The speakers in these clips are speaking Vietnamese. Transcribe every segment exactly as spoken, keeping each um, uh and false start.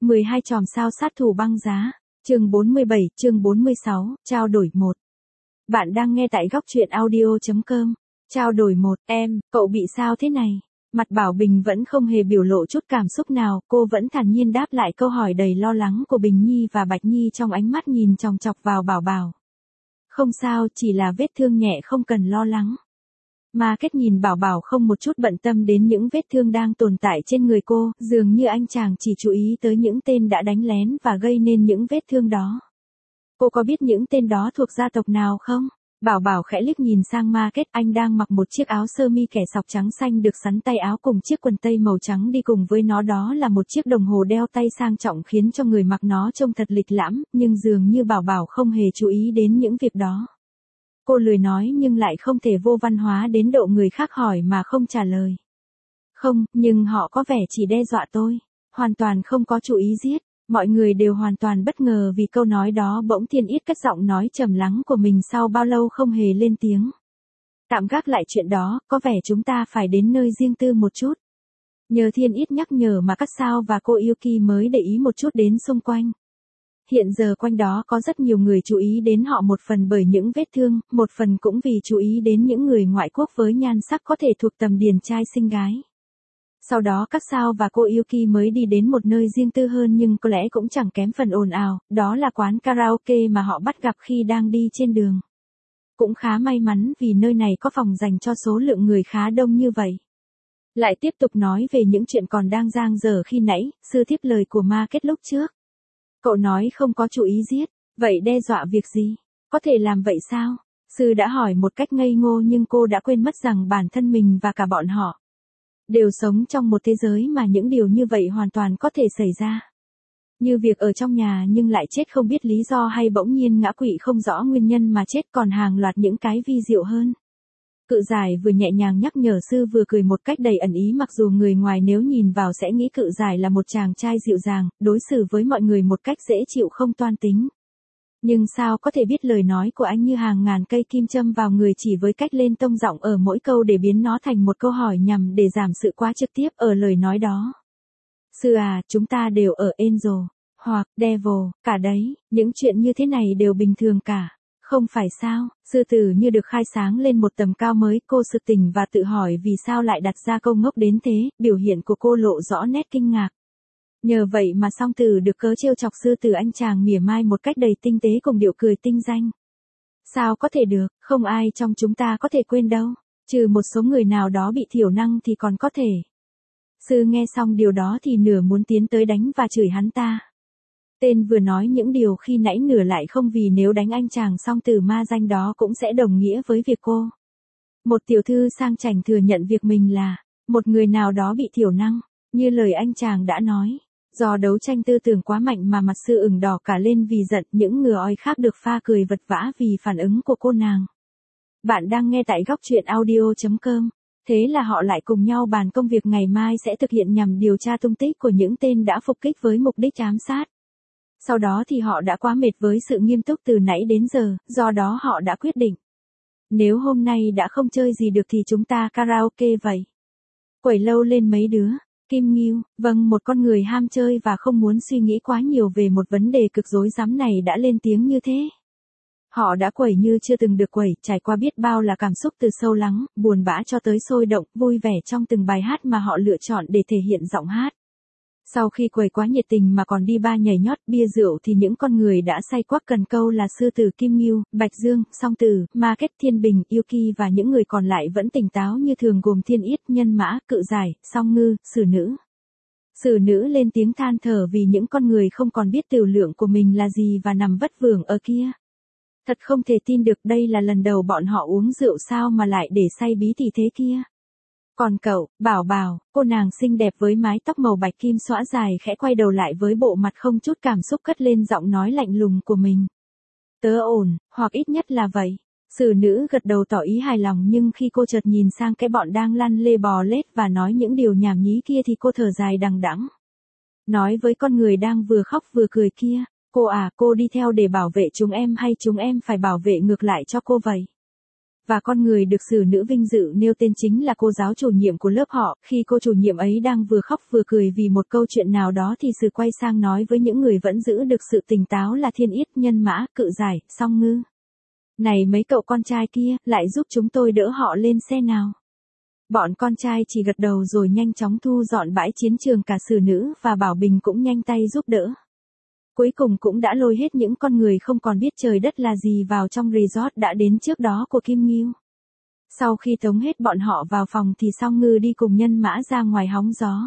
mười hai chòm sao sát thủ băng giá. Chương bốn mươi bảy, chương bốn mươi sáu, trao đổi một. Bạn đang nghe tại góc truyện audio chấm com. Trao đổi một, em, cậu bị sao thế này? Mặt Bảo Bình vẫn không hề biểu lộ chút cảm xúc nào, cô vẫn thản nhiên đáp lại câu hỏi đầy lo lắng của Bình Nhi và Bạch Nhi trong ánh mắt nhìn chòng chọc vào Bảo Bảo. Không sao, chỉ là vết thương nhẹ không cần lo lắng. Mà kết nhìn Bảo Bảo không một chút bận tâm đến những vết thương đang tồn tại trên người cô, dường như anh chàng chỉ chú ý tới những tên đã đánh lén và gây nên những vết thương đó. Cô có biết những tên đó thuộc gia tộc nào không? Bảo Bảo khẽ liếc nhìn sang Ma Kết, anh đang mặc một chiếc áo sơ mi kẻ sọc trắng xanh được sắn tay áo cùng chiếc quần tây màu trắng, đi cùng với nó đó là một chiếc đồng hồ đeo tay sang trọng khiến cho người mặc nó trông thật lịch lãm, nhưng dường như Bảo Bảo không hề chú ý đến những việc đó. Cô lười nói nhưng lại không thể vô văn hóa đến độ người khác hỏi mà không trả lời. Không, nhưng họ có vẻ chỉ đe dọa tôi, hoàn toàn không có chủ ý giết. Mọi người đều hoàn toàn bất ngờ vì câu nói đó, bỗng Thiên Ít cất giọng nói trầm lắng của mình sau bao lâu không hề lên tiếng. Tạm gác lại chuyện đó, có vẻ chúng ta phải đến nơi riêng tư một chút. Nhờ Thiên Ít nhắc nhở mà Cát Sao và cô Yuki mới để ý một chút đến xung quanh. Hiện giờ quanh đó có rất nhiều người chú ý đến họ, một phần bởi những vết thương, một phần cũng vì chú ý đến những người ngoại quốc với nhan sắc có thể thuộc tầm điển trai xinh gái. Sau đó Cát Sao và cô Yuki mới đi đến một nơi riêng tư hơn nhưng có lẽ cũng chẳng kém phần ồn ào, đó là quán karaoke mà họ bắt gặp khi đang đi trên đường. Cũng khá may mắn vì nơi này có phòng dành cho số lượng người khá đông như vậy. Lại tiếp tục nói về những chuyện còn đang dang dở khi nãy, sư tiếp lời của Ma Kết lúc trước. Cậu nói không có chủ ý giết, vậy đe dọa việc gì? Có thể làm vậy sao? Sư đã hỏi một cách ngây ngô nhưng cô đã quên mất rằng bản thân mình và cả bọn họ đều sống trong một thế giới mà những điều như vậy hoàn toàn có thể xảy ra. Như việc ở trong nhà nhưng lại chết không biết lý do, hay bỗng nhiên ngã quỵ không rõ nguyên nhân mà chết, còn hàng loạt những cái vi diệu hơn. Cự Giải vừa nhẹ nhàng nhắc nhở sư vừa cười một cách đầy ẩn ý, mặc dù người ngoài nếu nhìn vào sẽ nghĩ Cự Giải là một chàng trai dịu dàng, đối xử với mọi người một cách dễ chịu không toan tính. Nhưng sao có thể biết lời nói của anh như hàng ngàn cây kim châm vào người chỉ với cách lên tông giọng ở mỗi câu để biến nó thành một câu hỏi nhằm để giảm sự quá trực tiếp ở lời nói đó. Sư à, chúng ta đều ở Angel, hoặc Devil, cả đấy, những chuyện như thế này đều bình thường cả. Không phải sao? Sư tử như được khai sáng lên một tầm cao mới, cô sực tỉnh và tự hỏi vì sao lại đặt ra câu ngốc đến thế, biểu hiện của cô lộ rõ nét kinh ngạc. Nhờ vậy mà Song Tử được cớ trêu chọc sư tử, anh chàng mỉa mai một cách đầy tinh tế cùng điệu cười tinh danh. Sao có thể được, không ai trong chúng ta có thể quên đâu, trừ một số người nào đó bị thiểu năng thì còn có thể. Sư nghe xong điều đó thì nửa muốn tiến tới đánh và chửi hắn ta. Tên vừa nói những điều khi nãy nửa lại không, vì nếu đánh anh chàng Song Tử ma danh đó cũng sẽ đồng nghĩa với việc cô, một tiểu thư sang chảnh, thừa nhận việc mình là một người nào đó bị thiểu năng, như lời anh chàng đã nói. Do đấu tranh tư tưởng quá mạnh mà mặt sư ửng đỏ cả lên vì giận, những ngừa oi khác được pha cười vật vã vì phản ứng của cô nàng. Bạn đang nghe tại góc truyện audio chấm com. Thế là họ lại cùng nhau bàn công việc ngày mai sẽ thực hiện nhằm điều tra tung tích của những tên đã phục kích với mục đích ám sát. Sau đó thì họ đã quá mệt với sự nghiêm túc từ nãy đến giờ, do đó họ đã quyết định. Nếu hôm nay đã không chơi gì được thì chúng ta karaoke vậy. Quẩy lâu lên mấy đứa. Kim Ngưu, vâng, một con người ham chơi và không muốn suy nghĩ quá nhiều về một vấn đề cực rối rắm này đã lên tiếng như thế. Họ đã quẩy như chưa từng được quẩy, trải qua biết bao là cảm xúc từ sâu lắng, buồn bã cho tới sôi động, vui vẻ trong từng bài hát mà họ lựa chọn để thể hiện giọng hát. Sau khi quẩy quá nhiệt tình mà còn đi ba nhảy nhót bia rượu thì những con người đã say quắc cần câu là sư tử Kim Ngưu, Bạch Dương, Song Tử, Ma Kết, Thiên Bình, Yuki và những người còn lại vẫn tỉnh táo như thường, gồm Thiên Ít, Nhân Mã, Cự Giải, Song Ngư, Sử Nữ. Sử Nữ lên tiếng than thở vì những con người không còn biết tiểu lượng của mình là gì và nằm vất vưởng ở kia. Thật không thể tin được, đây là lần đầu bọn họ uống rượu sao mà lại để say bí tỉ thế kia. Còn cậu, Bảo Bảo, cô nàng xinh đẹp với mái tóc màu bạch kim xõa dài khẽ quay đầu lại với bộ mặt không chút cảm xúc, cất lên giọng nói lạnh lùng của mình. Tớ ổn, hoặc ít nhất là vậy. Sử Nữ gật đầu tỏ ý hài lòng, nhưng khi cô chợt nhìn sang cái bọn đang lăn lê bò lết và nói những điều nhảm nhí kia thì cô thở dài đằng đẵng. Nói với con người đang vừa khóc vừa cười kia, cô à, cô đi theo để bảo vệ chúng em hay chúng em phải bảo vệ ngược lại cho cô vậy? Và con người được sử nữ vinh dự nêu tên chính là cô giáo chủ nhiệm của lớp họ. Khi cô chủ nhiệm ấy đang vừa khóc vừa cười vì một câu chuyện nào đó thì sử quay sang nói với những người vẫn giữ được sự tỉnh táo là Thiên Yết, Nhân Mã, Cự Giải, Song Ngư. Này mấy cậu con trai kia, lại giúp chúng tôi đỡ họ lên xe nào. Bọn con trai chỉ gật đầu rồi nhanh chóng thu dọn bãi chiến trường, cả sử nữ và Bảo Bình cũng nhanh tay giúp đỡ. Cuối cùng cũng đã lôi hết những con người không còn biết trời đất là gì vào trong resort đã đến trước đó của Kim Ngưu. Sau khi tống hết bọn họ vào phòng thì Song Ngư đi cùng Nhân Mã ra ngoài hóng gió.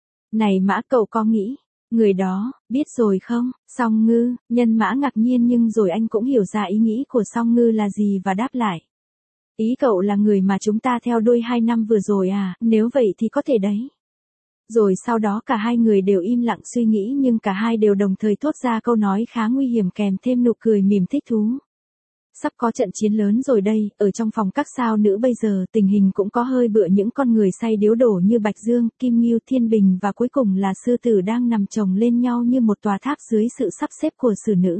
Này Mã, cậu có nghĩ, người đó, biết rồi không? Song Ngư, Nhân Mã ngạc nhiên nhưng rồi anh cũng hiểu ra ý nghĩ của Song Ngư là gì và đáp lại. Ý cậu là người mà chúng ta theo đuôi hai năm vừa rồi à, nếu vậy thì có thể đấy. Rồi sau đó cả hai người đều im lặng suy nghĩ nhưng cả hai đều đồng thời thốt ra câu nói khá nguy hiểm kèm thêm nụ cười mỉm thích thú. Sắp có trận chiến lớn rồi đây, ở trong phòng các sao nữ bây giờ tình hình cũng có hơi bựa, những con người say điếu đổ như Bạch Dương, Kim Ngưu, Thiên Bình và cuối cùng là Sư Tử đang nằm chồng lên nhau như một tòa tháp dưới sự sắp xếp của sử nữ.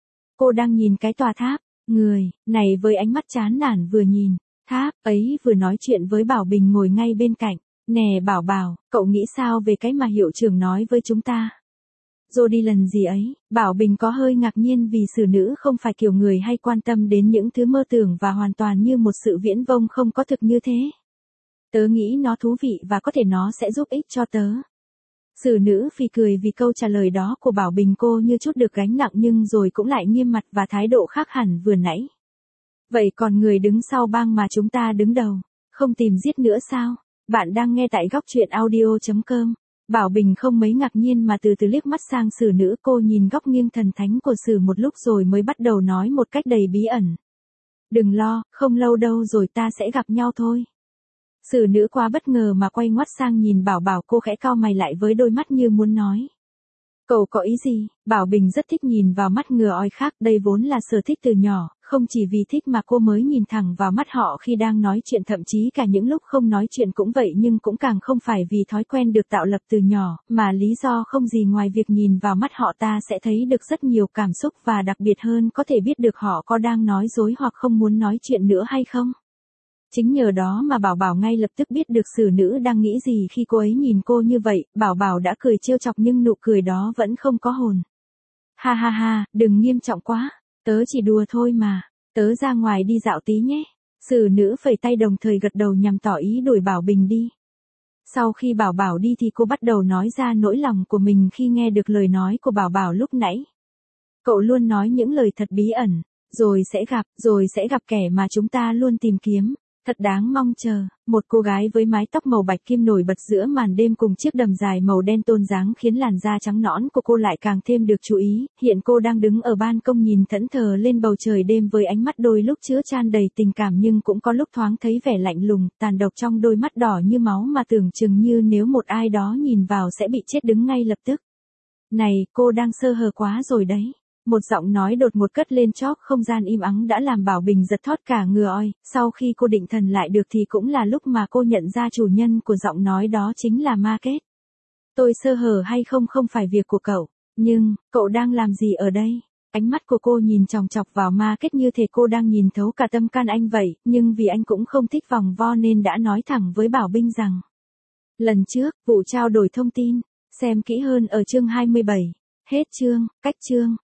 Cô đang nhìn cái tòa tháp, người, này với ánh mắt chán nản vừa nhìn, tháp, ấy vừa nói chuyện với Bảo Bình ngồi ngay bên cạnh. Nè Bảo Bảo, cậu nghĩ sao về cái mà hiệu trưởng nói với chúng ta? Rồi đi lần gì ấy, Bảo Bình có hơi ngạc nhiên vì sử nữ không phải kiểu người hay quan tâm đến những thứ mơ tưởng và hoàn toàn như một sự viễn vông không có thực như thế. Tớ nghĩ nó thú vị và có thể nó sẽ giúp ích cho tớ. Sử nữ phì cười vì câu trả lời đó của Bảo Bình, cô như chút được gánh nặng nhưng rồi cũng lại nghiêm mặt và thái độ khác hẳn vừa nãy. Vậy còn người đứng sau bang mà chúng ta đứng đầu, không tìm giết nữa sao? Bạn đang nghe tại góc truyện audio chấm com. Bảo Bình không mấy ngạc nhiên mà từ từ liếc mắt sang sử nữ, cô nhìn góc nghiêng thần thánh của sử một lúc rồi mới bắt đầu nói một cách đầy bí ẩn. Đừng lo, không lâu đâu rồi ta sẽ gặp nhau thôi. Sử nữ quá bất ngờ mà quay ngoắt sang nhìn Bảo Bảo, cô khẽ cau mày lại với đôi mắt như muốn nói. Cậu có ý gì? Bảo Bình rất thích nhìn vào mắt ngừa oi khác, đây vốn là sở thích từ nhỏ, không chỉ vì thích mà cô mới nhìn thẳng vào mắt họ khi đang nói chuyện, thậm chí cả những lúc không nói chuyện cũng vậy, nhưng cũng càng không phải vì thói quen được tạo lập từ nhỏ, mà lý do không gì ngoài việc nhìn vào mắt họ ta sẽ thấy được rất nhiều cảm xúc và đặc biệt hơn có thể biết được họ có đang nói dối hoặc không muốn nói chuyện nữa hay không. Chính nhờ đó mà Bảo Bảo ngay lập tức biết được sử nữ đang nghĩ gì khi cô ấy nhìn cô như vậy. Bảo Bảo đã cười trêu chọc nhưng nụ cười đó vẫn không có hồn. Ha ha ha, đừng nghiêm trọng quá, tớ chỉ đùa thôi mà, tớ ra ngoài đi dạo tí nhé. Sử nữ phẩy tay đồng thời gật đầu nhằm tỏ ý đuổi Bảo Bình đi. Sau khi Bảo Bảo đi thì cô bắt đầu nói ra nỗi lòng của mình khi nghe được lời nói của Bảo Bảo lúc nãy. Cậu luôn nói những lời thật bí ẩn, rồi sẽ gặp, rồi sẽ gặp kẻ mà chúng ta luôn tìm kiếm. Thật đáng mong chờ, một cô gái với mái tóc màu bạch kim nổi bật giữa màn đêm cùng chiếc đầm dài màu đen tôn dáng khiến làn da trắng nõn của cô lại càng thêm được chú ý. Hiện cô đang đứng ở ban công nhìn thẫn thờ lên bầu trời đêm với ánh mắt đôi lúc chứa chan đầy tình cảm nhưng cũng có lúc thoáng thấy vẻ lạnh lùng, tàn độc trong đôi mắt đỏ như máu mà tưởng chừng như nếu một ai đó nhìn vào sẽ bị chết đứng ngay lập tức. Này, cô đang sơ hở quá rồi đấy. Một giọng nói đột ngột cất lên chóp không gian im ắng đã làm Bảo Bình giật thót cả người oi. Sau khi cô định thần lại được thì cũng là lúc mà cô nhận ra chủ nhân của giọng nói đó chính là Ma Kết. Tôi sơ hở hay không không phải việc của cậu, nhưng, cậu đang làm gì ở đây? Ánh mắt của cô nhìn chòng chọc vào Ma Kết như thể cô đang nhìn thấu cả tâm can anh vậy, nhưng vì anh cũng không thích vòng vo nên đã nói thẳng với Bảo Bình rằng. Lần trước, vụ trao đổi thông tin, xem kỹ hơn ở chương hai mươi bảy. Hết chương, cách chương.